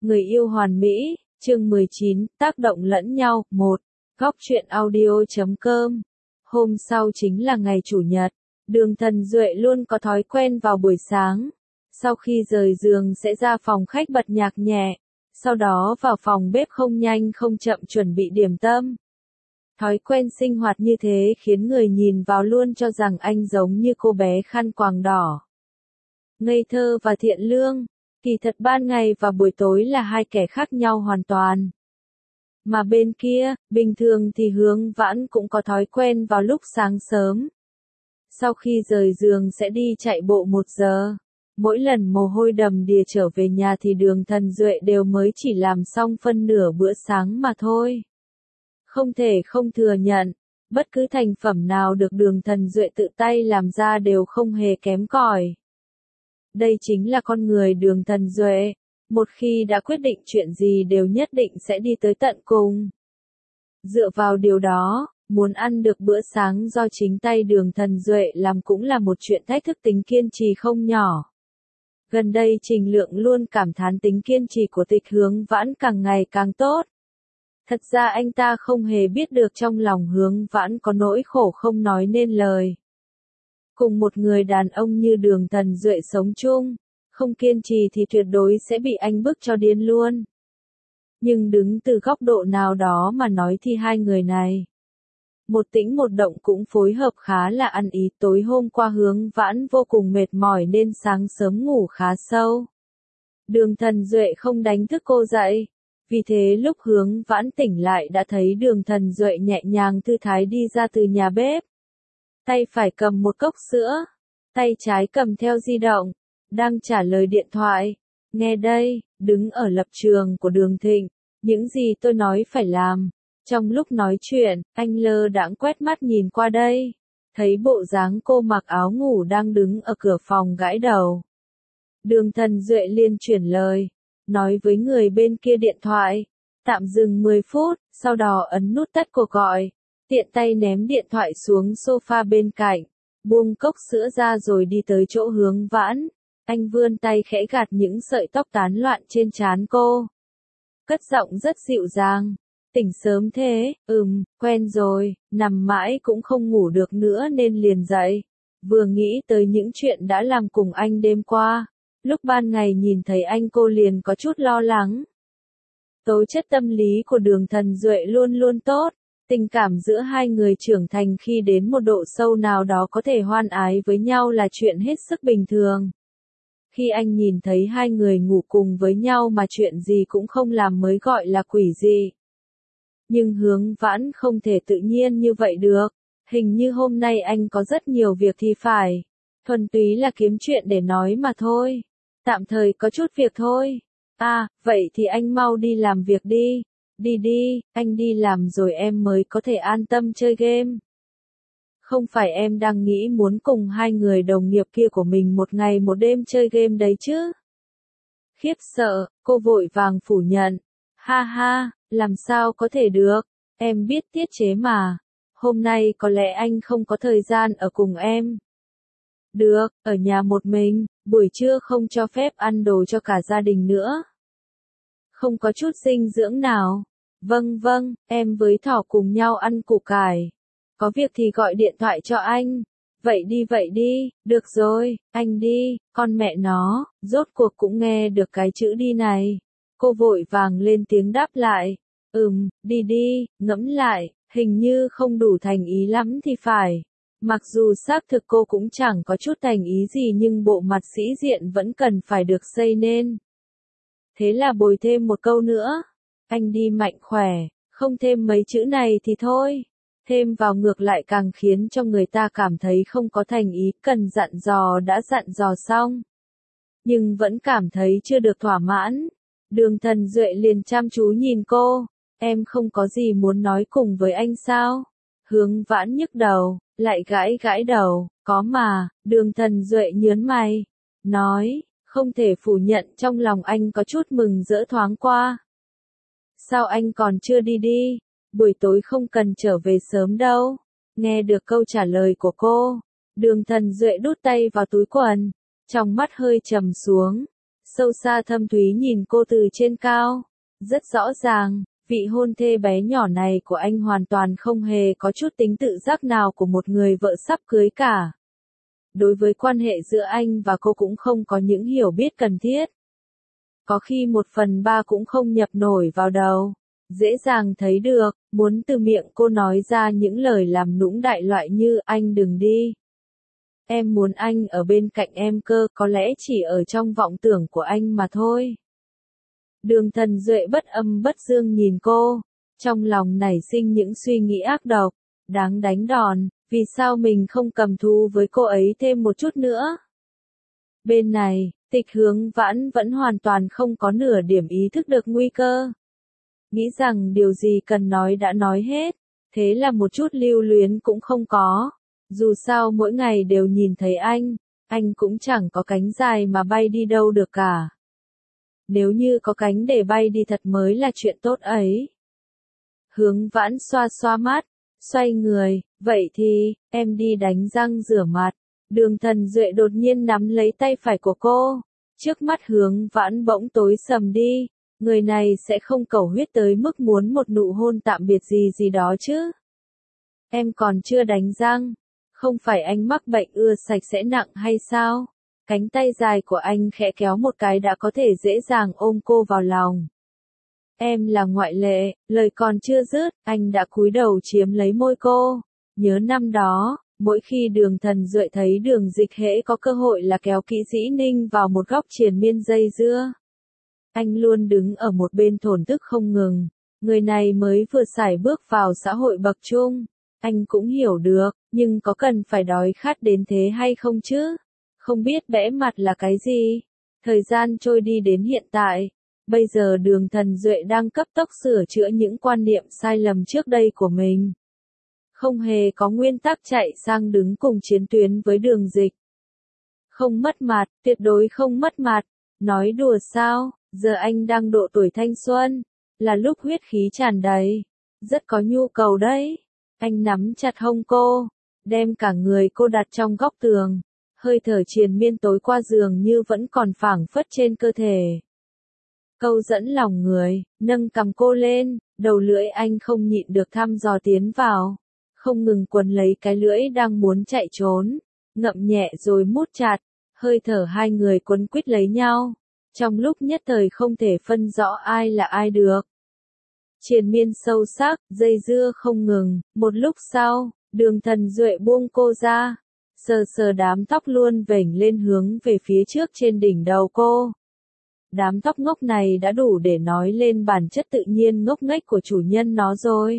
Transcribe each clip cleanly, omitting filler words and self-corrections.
Người yêu hoàn mỹ, chương 19, tác động lẫn nhau, 1. Góc truyện audio.com. Hôm sau chính là ngày Chủ nhật. Đường Thần Duệ luôn có thói quen vào buổi sáng. Sau khi rời giường sẽ ra phòng khách bật nhạc nhẹ. Sau đó vào phòng bếp không nhanh không chậm chuẩn bị điểm tâm. Thói quen sinh hoạt như thế khiến người nhìn vào luôn cho rằng anh giống như cô bé khăn quàng đỏ. Ngây thơ và thiện lương. Kỳ thật ban ngày và buổi tối là hai kẻ khác nhau hoàn toàn. Mà bên kia, bình thường thì Hướng Vãn cũng có thói quen vào lúc sáng sớm. Sau khi rời giường sẽ đi chạy bộ 1 giờ. Mỗi lần mồ hôi đầm đìa trở về nhà thì Đường Thần Duệ đều mới chỉ làm xong phân nửa bữa sáng mà thôi. Không thể không thừa nhận, bất cứ thành phẩm nào được Đường Thần Duệ tự tay làm ra đều không hề kém cỏi. Đây chính là con người Đường Thần Duệ, một khi đã quyết định chuyện gì đều nhất định sẽ đi tới tận cùng. Dựa vào điều đó, muốn ăn được bữa sáng do chính tay Đường Thần Duệ làm cũng là một chuyện thách thức tính kiên trì không nhỏ. Gần đây Trình Lượng luôn cảm thán tính kiên trì của Tịch Hướng Vãn càng ngày càng tốt. Thật ra anh ta không hề biết được trong lòng Hướng Vãn có nỗi khổ không nói nên lời. Cùng một người đàn ông như Đường Thần Duệ sống chung, không kiên trì thì tuyệt đối sẽ bị anh bức cho điên luôn. Nhưng đứng từ góc độ nào đó mà nói thì hai người này, một tĩnh một động cũng phối hợp khá là ăn ý. Tối hôm qua Hướng Vãn vô cùng mệt mỏi nên sáng sớm ngủ khá sâu. Đường Thần Duệ không đánh thức cô dậy. Vì thế lúc Hướng Vãn tỉnh lại đã thấy Đường Thần Duệ nhẹ nhàng thư thái đi ra từ nhà bếp. Tay phải cầm một cốc sữa, tay trái cầm theo di động, đang trả lời điện thoại. Nghe đây, đứng ở lập trường của Đường Thịnh, những gì tôi nói phải làm. Trong lúc nói chuyện, anh lơ đãng quét mắt nhìn qua đây, thấy bộ dáng cô mặc áo ngủ đang đứng ở cửa phòng gãi đầu. Đường Thần Duệ liền chuyển lời, nói với người bên kia điện thoại, tạm dừng 10 phút, sau đó ấn nút tắt cuộc gọi, tiện tay ném điện thoại xuống sofa bên cạnh, buông cốc sữa ra rồi đi tới chỗ Hướng Vãn. Anh vươn tay khẽ gạt những sợi tóc tán loạn trên trán cô. Cất giọng rất dịu dàng. Tỉnh sớm thế, quen rồi, nằm mãi cũng không ngủ được nữa nên liền dậy. Vừa nghĩ tới những chuyện đã làm cùng anh đêm qua, lúc ban ngày nhìn thấy anh cô liền có chút lo lắng. Tố chất tâm lý của Đường Thần Duệ luôn luôn tốt, tình cảm giữa hai người trưởng thành khi đến một độ sâu nào đó có thể hoan ái với nhau là chuyện hết sức bình thường. Khi anh nhìn thấy hai người ngủ cùng với nhau mà chuyện gì cũng không làm mới gọi là quỷ dị. Nhưng Hướng Vãn không thể tự nhiên như vậy được, hình như hôm nay anh có rất nhiều việc thì phải. Thuần túy là kiếm chuyện để nói mà thôi. Tạm thời có chút việc thôi. Vậy thì anh mau đi làm việc đi. Đi, anh đi làm rồi em mới có thể an tâm chơi game. Không phải em đang nghĩ muốn cùng hai người đồng nghiệp kia của mình một ngày một đêm chơi game đấy chứ? Khiếp sợ, cô vội vàng phủ nhận. Ha, làm sao có thể được, em biết tiết chế mà. Hôm nay có lẽ anh không có thời gian ở cùng em. Được, ở nhà một mình, buổi trưa không cho phép ăn đồ cho cả gia đình nữa. Không có chút dinh dưỡng nào. Vâng, em với Thỏ cùng nhau ăn củ cải. Có việc thì gọi điện thoại cho anh. Vậy đi, được rồi, anh đi, con mẹ nó, rốt cuộc cũng nghe được cái chữ đi này. Cô vội vàng lên tiếng đáp lại. Đi, ngẫm lại, hình như không đủ thành ý lắm thì phải. Mặc dù xác thực cô cũng chẳng có chút thành ý gì nhưng bộ mặt sĩ diện vẫn cần phải được xây nên. Thế là bồi thêm một câu nữa. Anh đi mạnh khỏe, không thêm mấy chữ này thì thôi. Thêm vào ngược lại càng khiến cho người ta cảm thấy không có thành ý, cần dặn dò đã dặn dò xong. Nhưng vẫn cảm thấy chưa được thỏa mãn. Đường Thần Duệ liền chăm chú nhìn cô. Em không có gì muốn nói cùng với anh sao? Hướng Vãn nhức đầu, lại gãi đầu, có mà. Đường Thần Duệ nhớn mày, nói, không thể phủ nhận trong lòng anh có chút mừng rỡ thoáng qua. Sao anh còn chưa đi? Buổi tối không cần trở về sớm đâu. Nghe được câu trả lời của cô, Đường Thần Duệ đút tay vào túi quần, trong mắt hơi trầm xuống. sâu xa thâm thúy nhìn cô từ trên cao. Rất rõ ràng, vị hôn thê bé nhỏ này của anh hoàn toàn không hề có chút tính tự giác nào của một người vợ sắp cưới cả. Đối với quan hệ giữa anh và cô cũng không có những hiểu biết cần thiết. Có khi 1/3 cũng không nhập nổi vào đầu. Dễ dàng thấy được, muốn từ miệng cô nói ra những lời làm nũng đại loại như anh đừng đi. Em muốn anh ở bên cạnh em cơ, có lẽ chỉ ở trong vọng tưởng của anh mà thôi. Đường Thần Duệ bất âm bất dương nhìn cô, trong lòng nảy sinh những suy nghĩ ác độc, đáng đánh đòn, vì sao mình không cầm thú với cô ấy thêm một chút nữa. Bên này, Tịch Hướng Vãn vẫn hoàn toàn không có nửa điểm ý thức được nguy cơ. Nghĩ rằng điều gì cần nói đã nói hết, thế là một chút lưu luyến cũng không có. Dù sao mỗi ngày đều nhìn thấy anh cũng chẳng có cánh dài mà bay đi đâu được cả. Nếu như có cánh để bay đi thật mới là chuyện tốt ấy. Hướng Vãn xoa xoa mắt, xoay người, vậy thì, em đi đánh răng rửa mặt. Đường Thần Duệ đột nhiên nắm lấy tay phải của cô. Trước mắt Hướng Vãn bỗng tối sầm đi. Người này sẽ không cầu huyết tới mức muốn một nụ hôn tạm biệt gì đó chứ. Em còn chưa đánh răng. Không phải anh mắc bệnh ưa sạch sẽ nặng hay sao? Cánh tay dài của anh khẽ kéo một cái đã có thể dễ dàng ôm cô vào lòng. Em là ngoại lệ, lời còn chưa dứt, anh đã cúi đầu chiếm lấy môi cô. Nhớ năm đó, mỗi khi Đường Thần Duệ thấy Đường Dịch hễ có cơ hội là kéo Kỷ Dĩ Ninh vào một góc triền miên dây dưa. Anh luôn đứng ở một bên thổn thức không ngừng. Người này mới vừa sải bước vào xã hội bậc trung. Anh cũng hiểu được, nhưng có cần phải đói khát đến thế hay không chứ? Không biết bẽ mặt là cái gì? Thời gian trôi đi đến hiện tại. Bây giờ Đường Thần Duệ đang cấp tốc sửa chữa những quan niệm sai lầm trước đây của mình. Không hề có nguyên tắc chạy sang đứng cùng chiến tuyến với Đường Dịch. Không mất mặt, tuyệt đối không mất mặt. Nói đùa sao, giờ anh đang độ tuổi thanh xuân, là lúc huyết khí tràn đầy. Rất có nhu cầu đấy. Anh nắm chặt hông cô, đem cả người cô đặt trong góc tường. Hơi thở triền miên tối qua giường như vẫn còn phảng phất trên cơ thể. Câu dẫn lòng người, nâng cầm cô lên, đầu lưỡi anh không nhịn được thăm dò tiến vào. Không ngừng quấn lấy cái lưỡi đang muốn chạy trốn, ngậm nhẹ rồi mút chặt, hơi thở hai người quấn quýt lấy nhau. Trong lúc nhất thời không thể phân rõ ai là ai được. Triền miên sâu sắc, dây dưa không ngừng, một lúc sau, Đường Thần Duệ buông cô ra, sờ sờ đám tóc luôn vểnh lên hướng về phía trước trên đỉnh đầu cô. Đám tóc ngốc này đã đủ để nói lên bản chất tự nhiên ngốc nghếch của chủ nhân nó rồi.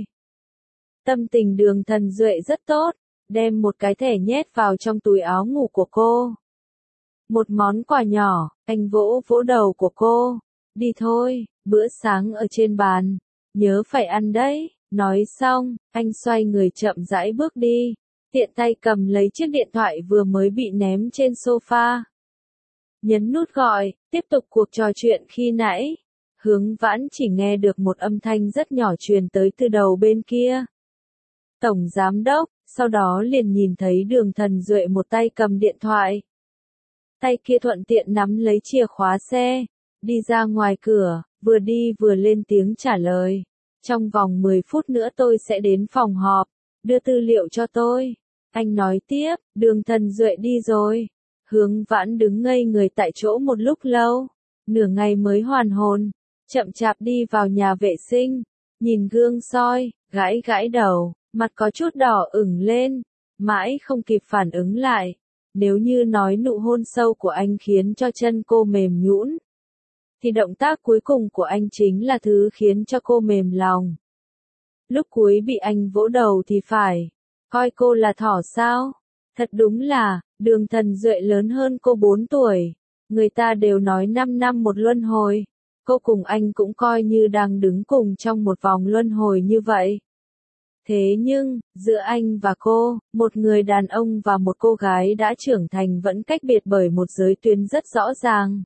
Tâm tình Đường Thần Duệ rất tốt, đem một cái thẻ nhét vào trong túi áo ngủ của cô. Một món quà nhỏ, anh vỗ vỗ đầu của cô. Đi thôi, bữa sáng ở trên bàn. Nhớ phải ăn đấy. Nói xong, anh xoay người chậm rãi bước đi. Tiện tay cầm lấy chiếc điện thoại vừa mới bị ném trên sofa. Nhấn nút gọi, tiếp tục cuộc trò chuyện khi nãy. Hướng Vãn chỉ nghe được một âm thanh rất nhỏ truyền tới từ đầu bên kia. Tổng giám đốc, sau đó liền nhìn thấy Đường Thần Duệ một tay cầm điện thoại. Tay kia thuận tiện nắm lấy chìa khóa xe, đi ra ngoài cửa, vừa đi vừa lên tiếng trả lời. Trong vòng 10 phút nữa tôi sẽ đến phòng họp, đưa tư liệu cho tôi. Anh nói tiếp, Đường Thần Duệ đi rồi. Hướng Vãn đứng ngây người tại chỗ một lúc lâu, nửa ngày mới hoàn hồn, chậm chạp đi vào nhà vệ sinh, nhìn gương soi, gãi gãi đầu, mặt có chút đỏ ửng lên, mãi không kịp phản ứng lại. Nếu như nói nụ hôn sâu của anh khiến cho chân cô mềm nhũn, thì động tác cuối cùng của anh chính là thứ khiến cho cô mềm lòng. Lúc cuối bị anh vỗ đầu thì phải, coi cô là thỏ sao? Thật đúng là, Đường Thần Duệ lớn hơn cô 4 tuổi. Người ta đều nói 5 năm một luân hồi. Cô cùng anh cũng coi như đang đứng cùng trong một vòng luân hồi như vậy. Thế nhưng, giữa anh và cô, một người đàn ông và một cô gái đã trưởng thành vẫn cách biệt bởi một giới tuyến rất rõ ràng.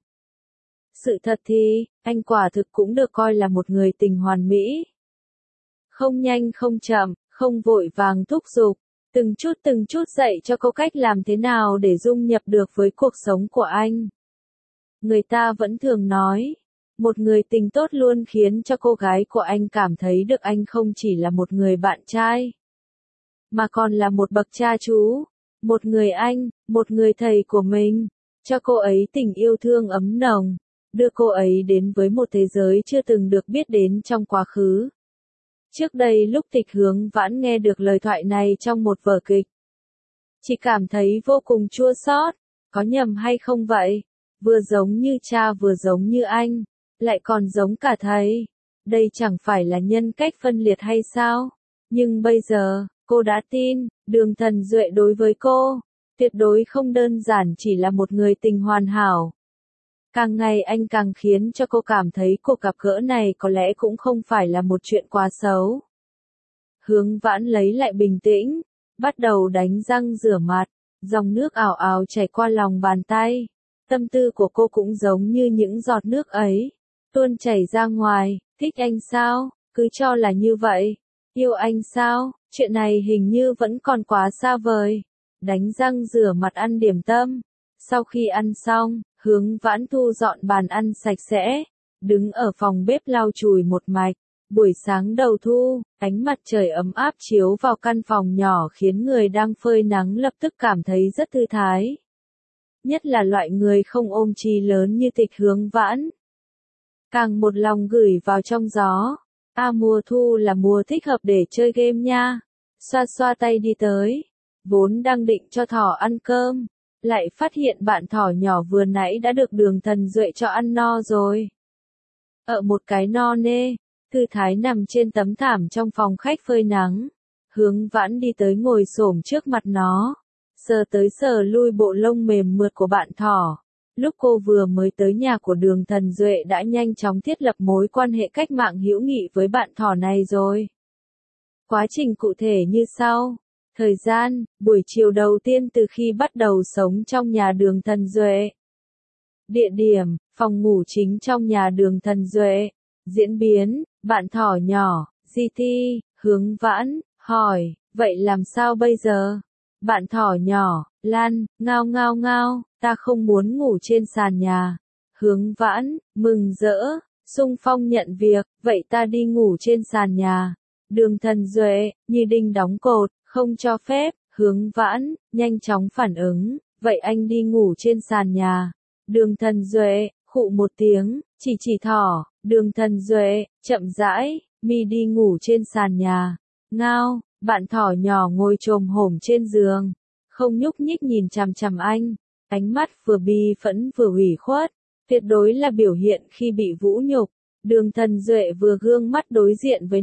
Sự thật thì, anh quả thực cũng được coi là một người tình hoàn mỹ. Không nhanh không chậm, không vội vàng thúc giục, từng chút dạy cho cô cách làm thế nào để dung nhập được với cuộc sống của anh. Người ta vẫn thường nói, một người tình tốt luôn khiến cho cô gái của anh cảm thấy được anh không chỉ là một người bạn trai, mà còn là một bậc cha chú, một người anh, một người thầy của mình, cho cô ấy tình yêu thương ấm nồng, đưa cô ấy đến với một thế giới chưa từng được biết đến trong quá khứ. Trước đây lúc Tịch Hướng Vãn nghe được lời thoại này trong một vở kịch, chỉ cảm thấy vô cùng chua xót, có nhầm hay không vậy? Vừa giống như cha vừa giống như anh, lại còn giống cả thầy. Đây chẳng phải là nhân cách phân liệt hay sao? Nhưng bây giờ, cô đã tin, Đường Thần Duệ đối với cô, tuyệt đối không đơn giản chỉ là một người tình hoàn hảo. Càng ngày anh càng khiến cho cô cảm thấy cuộc gặp gỡ này có lẽ cũng không phải là một chuyện quá xấu. Hướng Vãn lấy lại bình tĩnh, bắt đầu đánh răng rửa mặt, dòng nước ào ào chảy qua lòng bàn tay. Tâm tư của cô cũng giống như những giọt nước ấy, tuôn chảy ra ngoài. Thích anh sao? Cứ cho là như vậy. Yêu anh sao? Chuyện này hình như vẫn còn quá xa vời. Đánh răng rửa mặt ăn điểm tâm. Sau khi ăn xong, Hướng Vãn thu dọn bàn ăn sạch sẽ, đứng ở phòng bếp lau chùi một mạch. Buổi sáng đầu thu, ánh mặt trời ấm áp chiếu vào căn phòng nhỏ khiến người đang phơi nắng lập tức cảm thấy rất thư thái. Nhất là loại người không ôm chí lớn như Tịch Hướng Vãn. Càng một lòng gửi vào trong gió. Mùa thu là mùa thích hợp để chơi game nha. Xoa xoa tay đi tới. Vốn đang định cho thỏ ăn cơm, lại phát hiện bạn thỏ nhỏ vừa nãy đã được Đường Thần Duệ cho ăn no rồi. Một cái no nê, thư thái nằm trên tấm thảm trong phòng khách phơi nắng. Hướng Vãn đi tới ngồi xổm trước mặt nó, sờ tới sờ lui bộ lông mềm mượt của bạn thỏ. Lúc cô vừa mới tới nhà của Đường Thần Duệ đã nhanh chóng thiết lập mối quan hệ cách mạng hữu nghị với bạn thỏ này rồi. Quá trình cụ thể như sau. Thời gian, buổi chiều đầu tiên từ khi bắt đầu sống trong nhà Đường Thần Duệ. Địa điểm, phòng ngủ chính trong nhà Đường Thần Duệ. Diễn biến, bạn thỏ nhỏ, GT, Hướng Vãn, hỏi, vậy làm sao bây giờ? Bạn thỏ nhỏ, Lan, ngao ngao ngao, ta không muốn ngủ trên sàn nhà. Hướng Vãn, mừng rỡ, xung phong nhận việc, vậy ta đi ngủ trên sàn nhà. Đường Thần Duệ, như đinh đóng cột, không cho phép. Hướng Vãn, nhanh chóng phản ứng, vậy anh đi ngủ trên sàn nhà. Đường Thần Duệ, khụ một tiếng, chỉ thỏ. Đường Thần Duệ, chậm rãi, mi đi ngủ trên sàn nhà. Ngao, bạn thỏ nhỏ ngồi chồm hổm trên giường, không nhúc nhích nhìn chằm chằm anh, ánh mắt vừa bi phẫn vừa ủy khuất, tuyệt đối là biểu hiện khi bị vũ nhục. Đường Thần Duệ vừa gương mắt đối diện với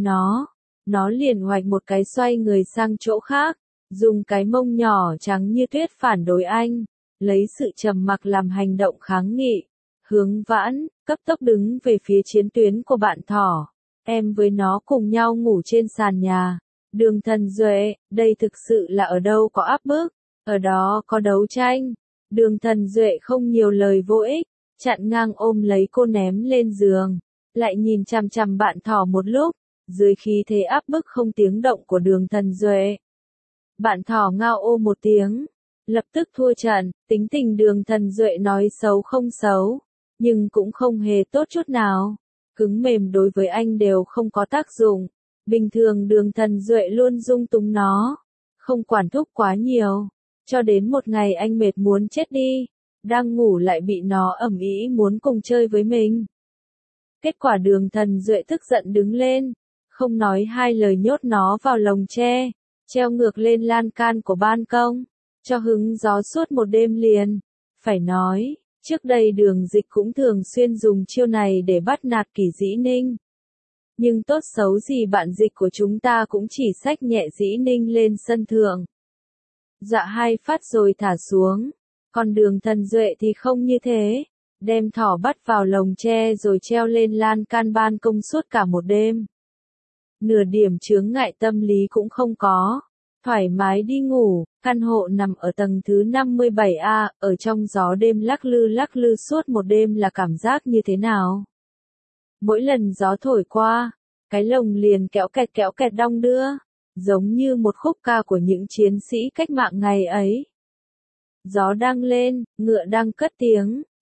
nó liền hoạch một cái xoay người sang chỗ khác, dùng cái mông nhỏ trắng như tuyết phản đối anh, lấy sự trầm mặc làm hành động kháng nghị. Hướng Vãn, cấp tốc đứng về phía chiến tuyến của bạn thỏ. Em với nó cùng nhau ngủ trên sàn nhà. Đường Thần Duệ, đây thực sự là ở đâu có áp bức, ở đó có đấu tranh. Đường Thần Duệ không nhiều lời vô ích, chặn ngang ôm lấy cô ném lên giường, lại nhìn chằm chằm bạn thỏ một lúc, dưới khí thế áp bức không tiếng động của Đường Thần Duệ. Bạn thỏ ngao ô một tiếng, lập tức thua trận. Tính tình Đường Thần Duệ nói xấu không xấu, nhưng cũng không hề tốt chút nào. Cứng mềm đối với anh đều không có tác dụng. Bình thường Đường Thần Duệ luôn dung túng nó, không quản thúc quá nhiều. Cho đến một ngày anh mệt muốn chết đi, đang ngủ lại bị nó ầm ĩ muốn cùng chơi với mình. Kết quả Đường Thần Duệ tức giận đứng lên, không nói hai lời nhốt nó vào lồng tre, treo ngược lên lan can của ban công, cho hứng gió suốt một đêm liền. Phải nói, trước đây Đường Dịch cũng thường xuyên dùng chiêu này để bắt nạt Kỷ Dĩ Ninh. Nhưng tốt xấu gì bạn Dịch của chúng ta cũng chỉ xách nhẹ Dĩ Ninh lên sân thượng. Dạ hai phát rồi thả xuống. Còn Đường Thần Duệ thì không như thế. Đem thỏ bắt vào lồng tre rồi treo lên lan can ban công suốt cả một đêm. Nửa điểm chướng ngại tâm lý cũng không có. Thoải mái đi ngủ, căn hộ nằm ở tầng thứ 57A, ở trong gió đêm lắc lư suốt một đêm là cảm giác như thế nào? Mỗi lần gió thổi qua, cái lồng liền kéo kẹt đong đưa, giống như một khúc ca của những chiến sĩ cách mạng ngày ấy. Gió đang lên, ngựa đang cất tiếng,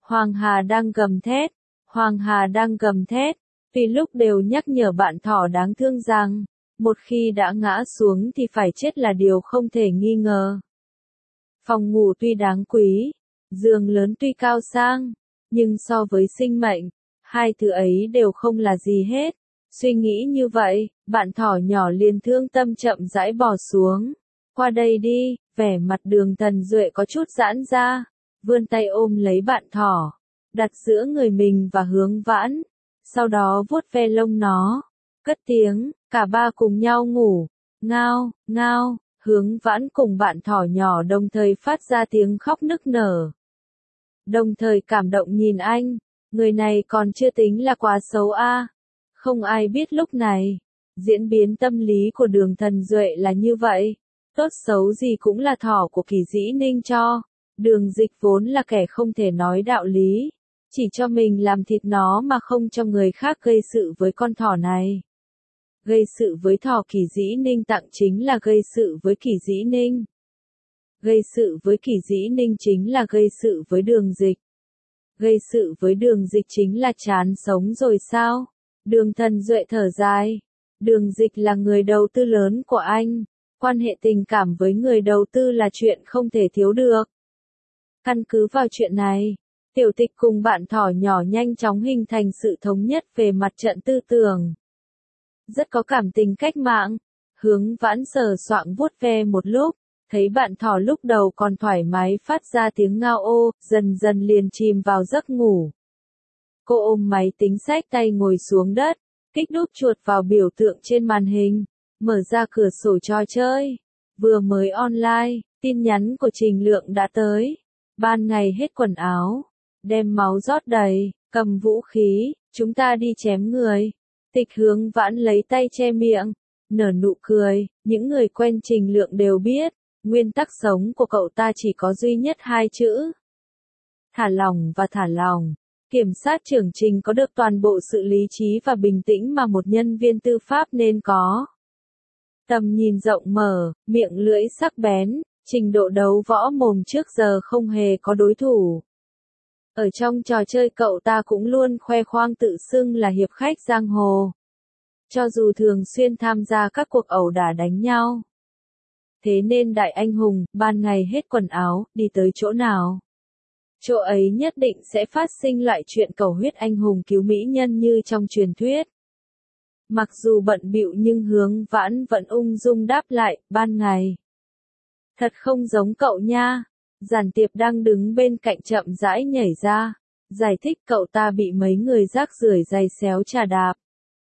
Hoàng Hà đang gầm thét, Hoàng Hà đang gầm thét, vì lúc đều nhắc nhở bạn thỏ đáng thương rằng, một khi đã ngã xuống thì phải chết là điều không thể nghi ngờ. Phòng ngủ tuy đáng quý, giường lớn tuy cao sang, nhưng so với sinh mệnh, hai thứ ấy đều không là gì hết. Suy nghĩ như vậy, bạn thỏ nhỏ liền thương tâm chậm rãi bò xuống. Qua đây đi, vẻ mặt Đường Thần Duệ có chút giãn ra, vươn tay ôm lấy bạn thỏ, đặt giữa người mình và Hướng Vãn, sau đó vuốt ve lông nó, cất tiếng, cả ba cùng nhau ngủ, ngao, ngao, Hướng Vãn cùng bạn thỏ nhỏ đồng thời phát ra tiếng khóc nức nở. Đồng thời cảm động nhìn anh, người này còn chưa tính là quá xấu a. Không ai biết lúc này, diễn biến tâm lý của Đường Thần Duệ là như vậy. Tốt xấu gì cũng là thỏ của Kỳ Dĩ Ninh cho. Đường Dịch vốn là kẻ không thể nói đạo lý, chỉ cho mình làm thịt nó mà không cho người khác gây sự với con thỏ này. Gây sự với thỏ Kỳ Dĩ Ninh tặng chính là gây sự với Kỳ Dĩ Ninh. Gây sự với Kỳ Dĩ Ninh chính là gây sự với Đường Dịch. Gây sự với Đường Dịch chính là chán sống rồi sao? Đường Thần Duệ thở dài. Đường Dịch là người đầu tư lớn của anh. Quan hệ tình cảm với người đầu tư là chuyện không thể thiếu được. Căn cứ vào chuyện này, Tiểu Tịch cùng bạn thỏ nhỏ nhanh chóng hình thành sự thống nhất về mặt trận tư tưởng. Rất có cảm tình cách mạng. Hướng Vãn sờ soạng vuốt ve một lúc, thấy bạn thỏ lúc đầu còn thoải mái phát ra tiếng ngao ô, dần dần liền chìm vào giấc ngủ. Cô ôm máy tính xách tay ngồi xuống đất, kích đúp chuột vào biểu tượng trên màn hình, mở ra cửa sổ trò chơi. Vừa mới online, tin nhắn của Trình Lượng đã tới. Ban ngày hết quần áo, đem máu rót đầy, cầm vũ khí, chúng ta đi chém người. Tịch Hướng Vãn lấy tay che miệng, nở nụ cười, những người quen Trình Lượng đều biết, nguyên tắc sống của cậu ta chỉ có duy nhất hai chữ. Thả lỏng và thả lỏng. Kiểm sát trưởng Trình có được toàn bộ sự lý trí và bình tĩnh mà một nhân viên tư pháp nên có. Tầm nhìn rộng mở, miệng lưỡi sắc bén, trình độ đấu võ mồm trước giờ không hề có đối thủ. Ở trong trò chơi cậu ta cũng luôn khoe khoang tự xưng là hiệp khách giang hồ. Cho dù thường xuyên tham gia các cuộc ẩu đả đánh nhau. Thế nên đại anh hùng, ban ngày hết quần áo, đi tới chỗ nào? Chỗ ấy nhất định sẽ phát sinh loại chuyện cầu huyết anh hùng cứu mỹ nhân như trong truyền thuyết. Mặc dù bận bịu nhưng Hướng Vãn vẫn ung dung đáp lại, ban ngày. Thật không giống cậu nha. Giản Tiệp đang đứng bên cạnh chậm rãi nhảy ra, giải thích cậu ta bị mấy người rác rưởi giày xéo chà đạp.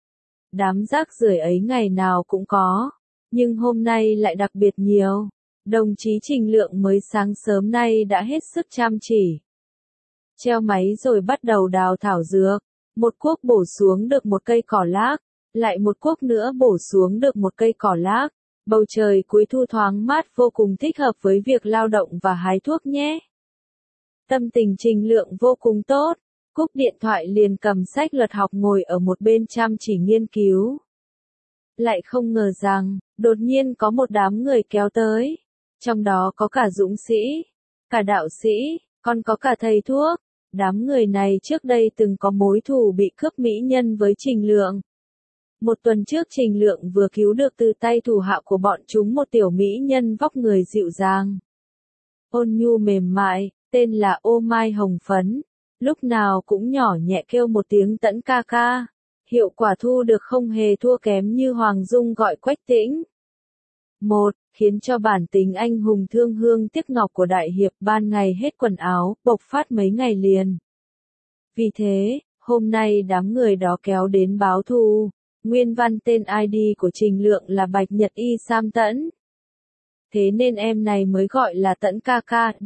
Đám rác rưởi ấy ngày nào cũng có, nhưng hôm nay lại đặc biệt nhiều. Đồng chí Trình Lượng mới sáng sớm nay đã hết sức chăm chỉ. Treo máy rồi bắt đầu đào thảo dược, một cuốc bổ xuống được một cây cỏ lác, lại một cuốc nữa bổ xuống được một cây cỏ lác. Bầu trời cuối thu thoáng mát vô cùng thích hợp với việc lao động và hái thuốc nhé. Tâm tình Trình Lượng vô cùng tốt, cúp điện thoại liền cầm sách luật học ngồi ở một bên chăm chỉ nghiên cứu. Lại không ngờ rằng, đột nhiên có một đám người kéo tới. Trong đó có cả dũng sĩ, cả đạo sĩ, còn có cả thầy thuốc. Đám người này trước đây từng có mối thù bị cướp mỹ nhân với Trình Lượng. Một tuần trước Trình Lượng vừa cứu được từ tay thủ hạ của bọn chúng một tiểu mỹ nhân vóc người dịu dàng. Ôn nhu mềm mại, tên là Ô Mai Hồng Phấn. Lúc nào cũng nhỏ nhẹ kêu một tiếng tẫn ca ca. Hiệu quả thu được không hề thua kém như Hoàng Dung gọi Quách Tĩnh. Một, khiến cho bản tính anh hùng thương hương tiếc ngọc của đại hiệp ban ngày hết quần áo, bộc phát mấy ngày liền. Vì thế, hôm nay đám người đó kéo đến báo thù. Nguyên văn tên ID của Trình Lượng là Bạch Nhật Y Sam Tẫn. Thế nên em này mới gọi là Tẫn KKD.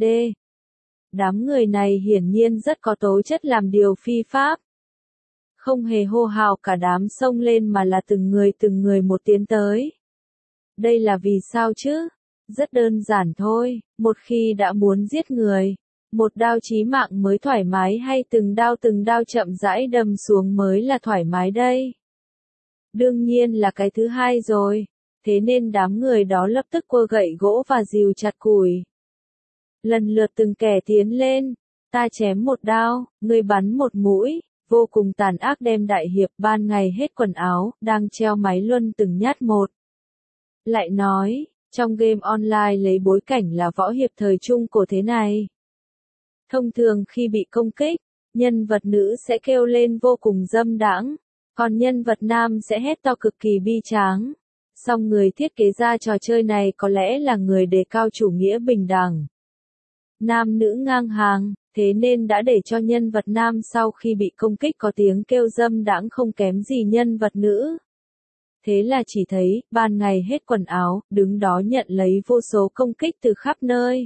Đám người này hiển nhiên rất có tố chất làm điều phi pháp. Không hề hô hào cả đám xông lên mà là từng người một tiến tới. Đây là vì sao chứ? Rất đơn giản thôi, một khi đã muốn giết người, một đao chí mạng mới thoải mái hay từng đao chậm rãi đâm xuống mới là thoải mái đây? Đương nhiên là cái thứ hai rồi, thế nên đám người đó lập tức quơ gậy gỗ và rìu chặt củi. Lần lượt từng kẻ tiến lên, Ta chém một đao, ngươi bắn một mũi, vô cùng tàn ác đem đại hiệp ban ngày hết quần áo, đang treo máy luân từng nhát một. Lại nói, trong game online lấy bối cảnh là võ hiệp thời trung cổ thế này. Thông thường khi bị công kích, nhân vật nữ sẽ kêu lên vô cùng dâm đãng, còn nhân vật nam sẽ hét to cực kỳ bi tráng. Song người thiết kế ra trò chơi này có lẽ là người đề cao chủ nghĩa bình đẳng. Nam nữ ngang hàng, thế nên đã để cho nhân vật nam sau khi bị công kích có tiếng kêu dâm đãng không kém gì nhân vật nữ. Thế là chỉ thấy, ban ngày hết quần áo, đứng đó nhận lấy vô số công kích từ khắp nơi.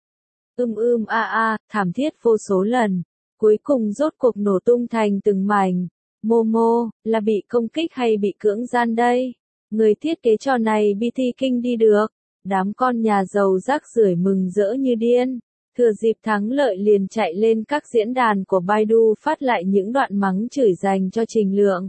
Thảm thiết vô số lần. Cuối cùng rốt cuộc nổ tung thành từng mảnh. Momo, là bị công kích hay bị cưỡng gian đây? Người thiết kế trò này BT King đi được. Đám con nhà giàu rác rưởi mừng rỡ như điên. Thừa dịp thắng lợi liền chạy lên các diễn đàn của Baidu phát lại những đoạn mắng chửi dành cho Trình Lượng.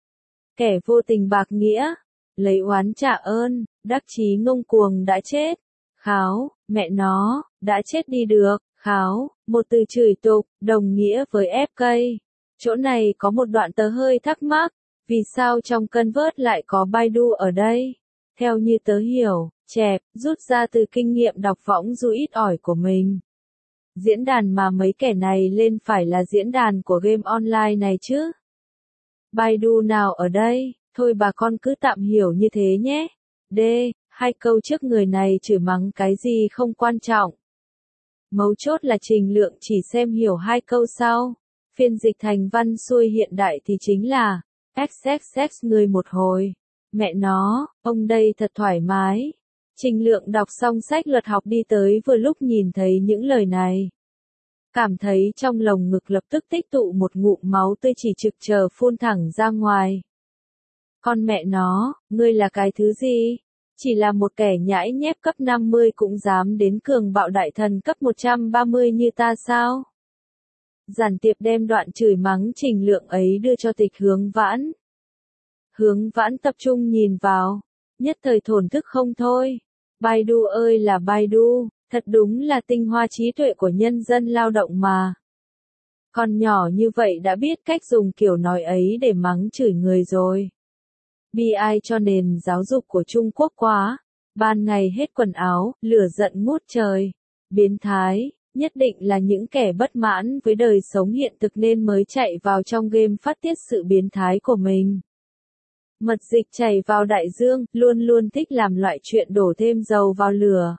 Kẻ vô tình bạc nghĩa, lấy oán trả ơn, đắc chí ngông cuồng đã chết. Kháo, mẹ nó, đã chết đi được, kháo, một từ chửi tục, đồng nghĩa với FK. Chỗ này có một đoạn tớ hơi thắc mắc, vì sao trong Convert lại có Baidu ở đây? Theo như tớ hiểu, chẹp, rút ra từ kinh nghiệm đọc võng du ít ỏi của mình. Diễn đàn mà mấy kẻ này lên phải là diễn đàn của game online này chứ? Baidu nào ở đây? Thôi bà con cứ tạm hiểu như thế nhé. D. Hai câu trước người này chửi mắng cái gì không quan trọng. Mấu chốt là Trình Lượng chỉ xem hiểu hai câu sau. Phiên dịch thành văn xuôi hiện đại thì chính là XXX người một hồi. Mẹ nó, ông đây thật thoải mái. Trình Lượng đọc xong sách luật học đi tới vừa lúc nhìn thấy những lời này. Cảm thấy trong lồng ngực lập tức tích tụ một ngụm máu tươi chỉ trực chờ phun thẳng ra ngoài. Con mẹ nó, ngươi là cái thứ gì? Chỉ là một kẻ nhãi nhép cấp 50 cũng dám đến cường bạo đại thần cấp 130 như ta sao? Giản tiệp đem đoạn chửi mắng Trình Lượng ấy đưa cho Tịch Hướng Vãn. Hướng Vãn tập trung nhìn vào, nhất thời thổn thức không thôi. Baidu ơi là Baidu, thật đúng là tinh hoa trí tuệ của nhân dân lao động mà. Con nhỏ như vậy đã biết cách dùng kiểu nói ấy để mắng chửi người rồi. Bi ai cho nền giáo dục của Trung Quốc quá. Ban ngày hết quần áo, lửa giận ngút trời. Biến thái, nhất định là những kẻ bất mãn với đời sống hiện thực nên mới chạy vào trong game phát tiết sự biến thái của mình. Mật dịch chảy vào đại dương, luôn luôn thích làm loại chuyện đổ thêm dầu vào lửa.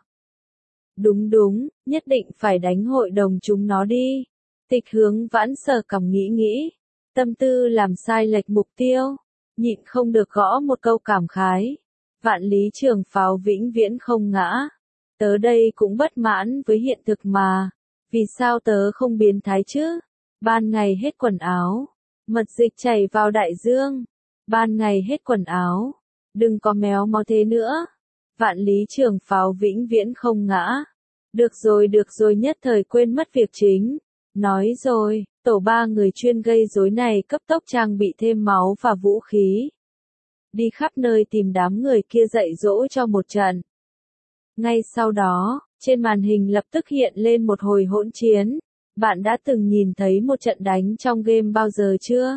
Đúng, nhất định phải đánh hội đồng chúng nó đi. Tịch Hướng Vãn sờ cằm nghĩ, tâm tư làm sai lệch mục tiêu, nhịn không được gõ một câu cảm khái. Vạn lý trường pháo vĩnh viễn không ngã. Tớ đây cũng bất mãn với hiện thực mà. Vì sao tớ không biến thái chứ? Ban ngày hết quần áo, mật dịch chảy vào đại dương. Ban ngày hết quần áo, đừng có méo mó thế nữa. Vạn lý trường pháo vĩnh viễn không ngã. Được rồi nhất thời quên mất việc chính. Nói rồi, tổ ba người chuyên gây rối này cấp tốc trang bị thêm máu và vũ khí. Đi khắp nơi tìm đám người kia dạy dỗ cho một trận. Ngay sau đó, trên màn hình lập tức hiện lên một hồi hỗn chiến. Bạn đã từng nhìn thấy một trận đánh trong game bao giờ chưa?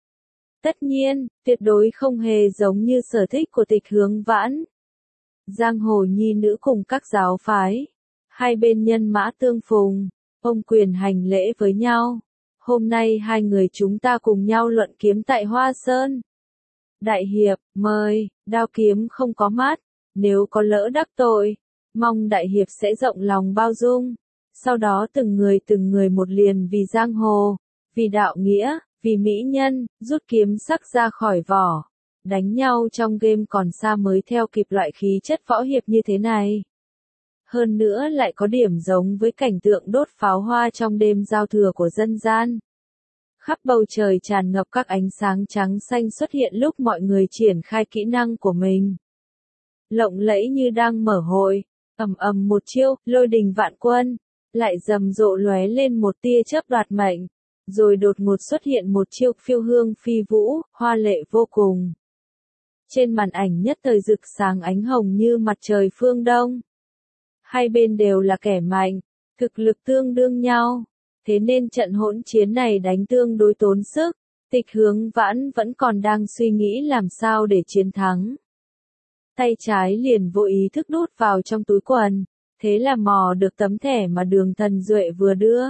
Tất nhiên, tuyệt đối không hề giống như sở thích của Tịch Hướng Vãn. Giang hồ nhi nữ cùng các giáo phái. Hai bên nhân mã tương phùng, ôm quyền hành lễ với nhau. Hôm nay hai người chúng ta cùng nhau luận kiếm tại Hoa Sơn. Đại hiệp, mời, đao kiếm không có mắt, nếu có lỡ đắc tội, mong đại hiệp sẽ rộng lòng bao dung. Sau đó từng người một liền vì giang hồ, vì đạo nghĩa, vì mỹ nhân, rút kiếm sắc ra khỏi vỏ. Đánh nhau trong game còn xa mới theo kịp loại khí chất võ hiệp như thế này. Hơn nữa lại có điểm giống với cảnh tượng đốt pháo hoa trong đêm giao thừa của dân gian. Khắp bầu trời tràn ngập các ánh sáng trắng xanh xuất hiện lúc mọi người triển khai kỹ năng của mình. Lộng lẫy như đang mở hội, ầm một chiêu, lôi đình vạn quân, lại rầm rộ lóe lên một tia chớp đoạt mệnh, rồi đột ngột xuất hiện một chiêu phiêu hương phi vũ, hoa lệ vô cùng. Trên màn ảnh nhất thời rực sáng ánh hồng như mặt trời phương Đông. Hai bên đều là kẻ mạnh, thực lực tương đương nhau. thế nên trận hỗn chiến này đánh tương đối tốn sức, Tịch Hướng Vãn vẫn còn đang suy nghĩ làm sao để chiến thắng. Tay trái liền vô ý thức đút vào trong túi quần, thế là mò được tấm thẻ mà Đường Thần Duệ vừa đưa.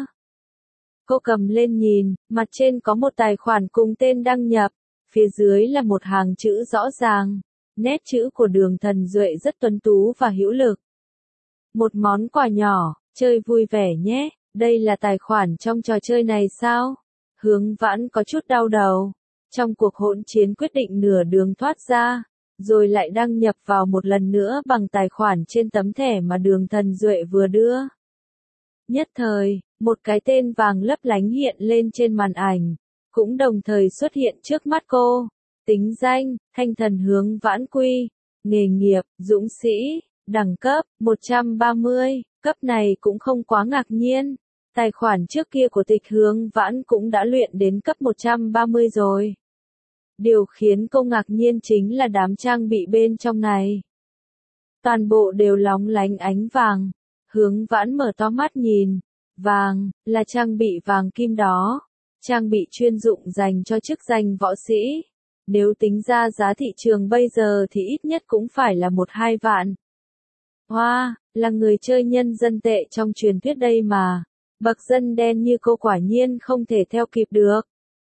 Cô cầm lên nhìn, mặt trên có một tài khoản cùng tên đăng nhập, phía dưới là một hàng chữ rõ ràng, nét chữ của Đường Thần Duệ rất tuấn tú và hữu lực. Một món quà nhỏ, chơi vui vẻ nhé, đây là tài khoản trong trò chơi này sao? Hướng Vãn có chút đau đầu, trong cuộc hỗn chiến quyết định nửa đường thoát ra, rồi lại đăng nhập vào một lần nữa bằng tài khoản trên tấm thẻ mà Đường Thần Duệ vừa đưa. Nhất thời, một cái tên vàng lấp lánh hiện lên trên màn ảnh, cũng đồng thời xuất hiện trước mắt cô. Tính danh, Thanh Thần Hướng Vãn Quy. Nghề nghiệp, dũng sĩ. Đẳng cấp, 130. Cấp này cũng không quá ngạc nhiên. Tài khoản trước kia của Tịch Hướng Vãn cũng đã luyện đến cấp 130 rồi. Điều khiến cô ngạc nhiên chính là đám trang bị bên trong này. Toàn bộ đều lóng lánh ánh vàng. Hướng Vãn mở to mắt nhìn. Vàng, là trang bị vàng kim đó. Trang bị chuyên dụng dành cho chức danh võ sĩ. Nếu tính ra giá thị trường bây giờ thì ít nhất cũng phải là 1-2 vạn. Hoa, là người chơi nhân dân tệ trong truyền thuyết đây mà. Bậc dân đen như cô quả nhiên không thể theo kịp được.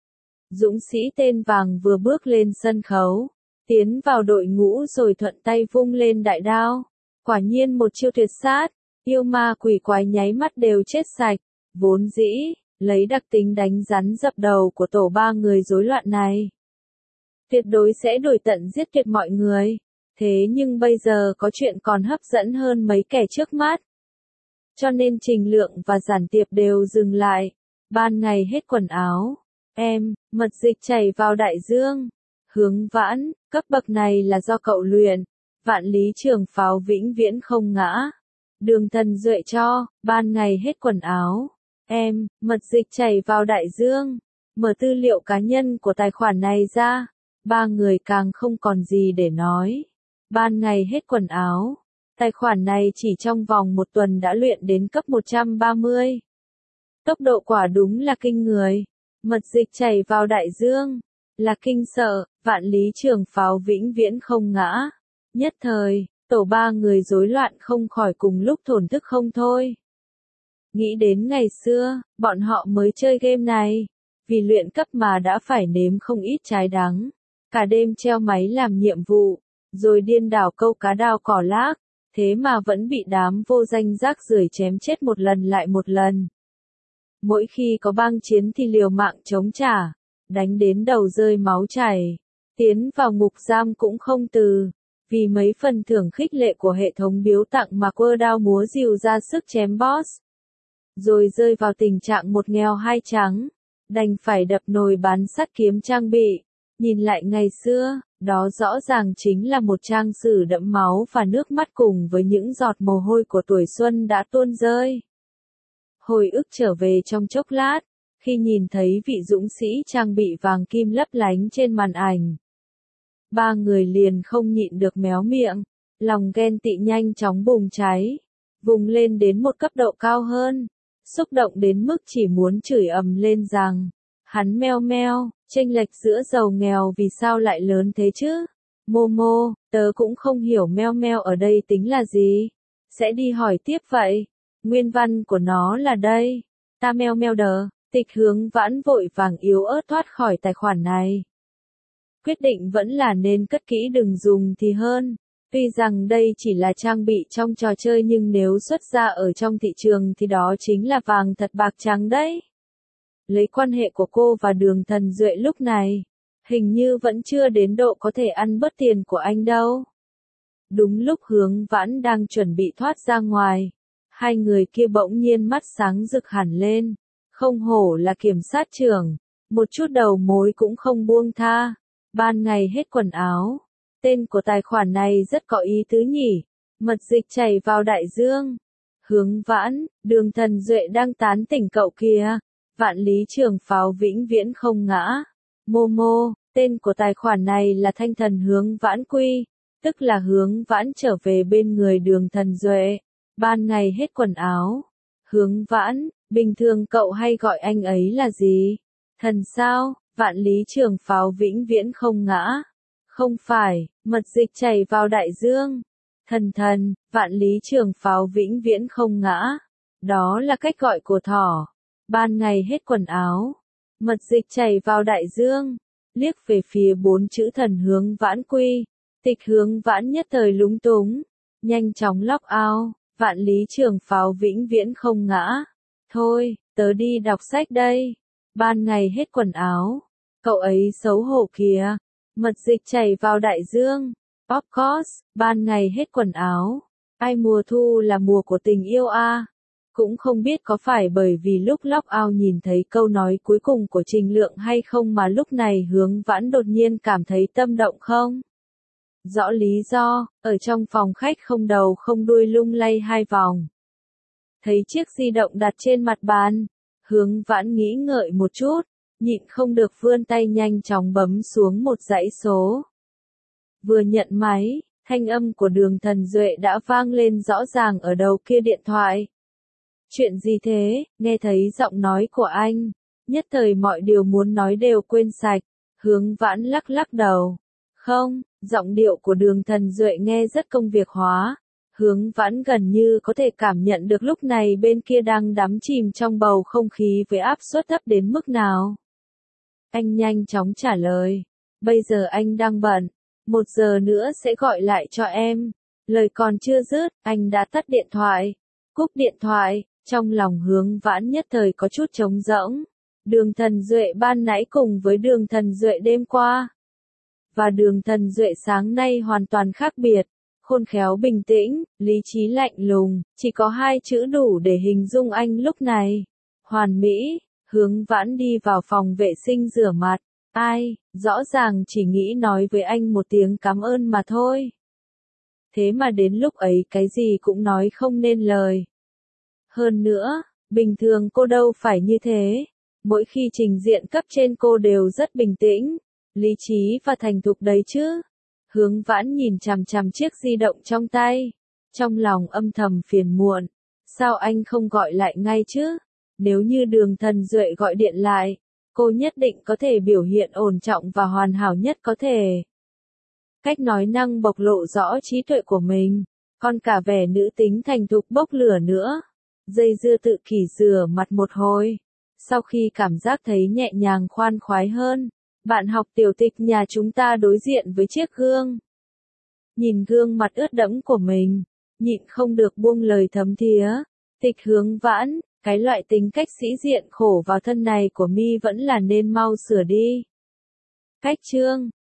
Dũng sĩ tên vàng vừa bước lên sân khấu, tiến vào đội ngũ rồi thuận tay vung lên đại đao. Quả nhiên một chiêu tuyệt sát, yêu ma quỷ quái nháy mắt đều chết sạch. Vốn dĩ, lấy đặc tính đánh rắn dập đầu của tổ ba người rối loạn này, tuyệt đối sẽ đuổi tận giết tuyệt mọi người. Thế nhưng bây giờ có chuyện còn hấp dẫn hơn mấy kẻ trước mắt. Cho nên Trình Lượng và Giản Tiệp đều dừng lại. Ban ngày hết quần áo. Em, mật dịch chảy vào đại dương. Hướng Vãn, cấp bậc này là do cậu luyện. Vạn lý trường pháo vĩnh viễn không ngã. Đường Thần Duệ cho, ban ngày hết quần áo. Em, mật dịch chảy vào đại dương. Mở tư liệu cá nhân của tài khoản này ra. Ba người càng không còn gì để nói. Ban ngày hết quần áo. Tài khoản này chỉ trong vòng 1 tuần đã luyện đến cấp 130. Tốc độ quả đúng là kinh người. Mật dịch chảy vào đại dương. Là kinh sợ, vạn lý trường pháo vĩnh viễn không ngã. Nhất thời, tổ ba người rối loạn không khỏi cùng lúc thổn thức không thôi. Nghĩ đến ngày xưa, bọn họ mới chơi game này. Vì luyện cấp mà đã phải nếm không ít trái đắng. Cả đêm treo máy làm nhiệm vụ, rồi điên đảo câu cá đao cỏ lác. Thế mà vẫn bị đám vô danh rác rưởi chém chết một lần lại một lần. Mỗi khi có bang chiến thì liều mạng chống trả, đánh đến đầu rơi máu chảy, tiến vào ngục giam cũng không từ, vì mấy phần thưởng khích lệ của hệ thống biếu tặng mà quơ đao múa rìu ra sức chém boss. Rồi rơi vào tình trạng một nghèo hai trắng, đành phải đập nồi bán sắt kiếm trang bị. Nhìn lại ngày xưa, đó rõ ràng chính là một trang sử đẫm máu và nước mắt cùng với những giọt mồ hôi của tuổi xuân đã tuôn rơi. Hồi ức trở về trong chốc lát, khi nhìn thấy vị dũng sĩ trang bị vàng kim lấp lánh trên màn ảnh. Ba người liền không nhịn được méo miệng, lòng ghen tị nhanh chóng bùng cháy, vùng lên đến một cấp độ cao hơn, xúc động đến mức chỉ muốn chửi ầm lên rằng, hắn meo meo. Chênh lệch giữa giàu nghèo vì sao lại lớn thế chứ? Momo, tớ cũng không hiểu meo meo ở đây tính là gì. Sẽ đi hỏi tiếp vậy. Nguyên văn của nó là đây. Ta meo meo đờ. Tịch Hướng Vãn vội vàng yếu ớt thoát khỏi tài khoản này. Quyết định vẫn là nên cất kỹ đừng dùng thì hơn. Tuy rằng đây chỉ là trang bị trong trò chơi nhưng nếu xuất ra ở trong thị trường thì đó chính là vàng thật bạc trắng đấy. Lấy quan hệ của cô và Đường Thần Duệ lúc này, hình như vẫn chưa đến độ có thể ăn bớt tiền của anh đâu. Đúng lúc Hướng Vãn đang chuẩn bị thoát ra ngoài, hai người kia bỗng nhiên mắt sáng rực hẳn lên. Không hổ là kiểm sát trưởng, một chút đầu mối cũng không buông tha. Ban ngày hết quần áo. Tên của tài khoản này rất có ý tứ nhỉ. Mật dịch chảy vào đại dương. Hướng Vãn, Đường Thần Duệ đang tán tỉnh cậu kìa. Vạn lý trường pháo vĩnh viễn không ngã. Momo, tên của tài khoản này là Thanh Thần Hướng Vãn Quy, tức là Hướng Vãn trở về bên người Đường Thần Duệ. Ban ngày hết quần áo. Hướng Vãn, Bình thường cậu hay gọi anh ấy là gì? Thần sao? Vạn lý trường pháo vĩnh viễn không ngã. Không phải, mật dịch chảy vào đại dương. Thần, vạn lý trường pháo vĩnh viễn không ngã. Đó là cách gọi của thỏ. Ban ngày hết quần áo. Mật dịch chảy vào đại dương. Liếc về phía 4 chữ thần Hướng Vãn quy. Tịch Hướng Vãn nhất thời lúng túng. Nhanh chóng log out. Vạn lý trường pháo vĩnh viễn không ngã. Thôi, tớ đi đọc sách đây. Ban ngày hết quần áo. Cậu ấy xấu hổ kìa. Mật dịch chảy vào đại dương. Of course, ban ngày hết quần áo. Ai mùa thu là mùa của tình yêu à? Cũng không biết có phải bởi vì lúc log out nhìn thấy câu nói cuối cùng của Trình Lượng hay không mà lúc này Hướng Vãn đột nhiên cảm thấy tâm động không? Rõ lý do, ở trong phòng khách không đầu không đuôi lung lay 2 vòng. Thấy chiếc di động đặt trên mặt bàn, Hướng Vãn nghĩ ngợi một chút, nhịn không được vươn tay nhanh chóng bấm xuống một dãy số. Vừa nhận máy, thanh âm của Đường Thần Duệ đã vang lên rõ ràng ở đầu kia điện thoại. Chuyện gì thế? Nghe thấy giọng nói của anh, nhất thời mọi điều muốn nói đều quên sạch. Hướng Vãn lắc lắc đầu. Không, giọng điệu của Đường Thần Duệ nghe rất công việc hóa. Hướng Vãn gần như có thể cảm nhận được lúc này bên kia đang đắm chìm trong bầu không khí với áp suất thấp đến mức nào. Anh nhanh chóng trả lời. Bây giờ anh đang bận. 1 giờ nữa sẽ gọi lại cho em. Lời còn chưa dứt, anh đã tắt điện thoại. Cúp điện thoại, trong lòng Hướng Vãn nhất thời có chút trống rỗng. Đường Thần Duệ ban nãy cùng với Đường Thần Duệ đêm qua. Và Đường Thần Duệ sáng nay hoàn toàn khác biệt. Khôn khéo bình tĩnh, lý trí lạnh lùng, chỉ có 2 chữ đủ để hình dung anh lúc này. Hoàn mỹ. Hướng Vãn đi vào phòng vệ sinh rửa mặt. Ai, rõ ràng chỉ nghĩ nói với anh một tiếng cảm ơn mà thôi. Thế mà đến lúc ấy cái gì cũng nói không nên lời. Hơn nữa, bình thường cô đâu phải như thế. Mỗi khi trình diện cấp trên cô đều rất bình tĩnh, lý trí và thành thục đấy chứ. Hướng Vãn nhìn chằm chằm chiếc di động trong tay. Trong lòng âm thầm phiền muộn. Sao anh không gọi lại ngay chứ? Nếu như Đường Thần Duệ gọi điện lại, cô nhất định có thể biểu hiện ổn trọng và hoàn hảo nhất có thể. Cách nói năng bộc lộ rõ trí tuệ của mình, còn cả vẻ nữ tính thành thục bốc lửa nữa. Dây dưa tự kỷ rửa mặt một hồi. Sau khi cảm giác thấy nhẹ nhàng khoan khoái hơn, bạn học tiểu tịch nhà chúng ta đối diện với chiếc gương. Nhìn gương mặt ướt đẫm của mình, nhịn không được buông lời thấm thía. Tịch Hướng Vãn, cái loại tính cách sĩ diện khổ vào thân này của mi vẫn là nên mau sửa đi. Cách chương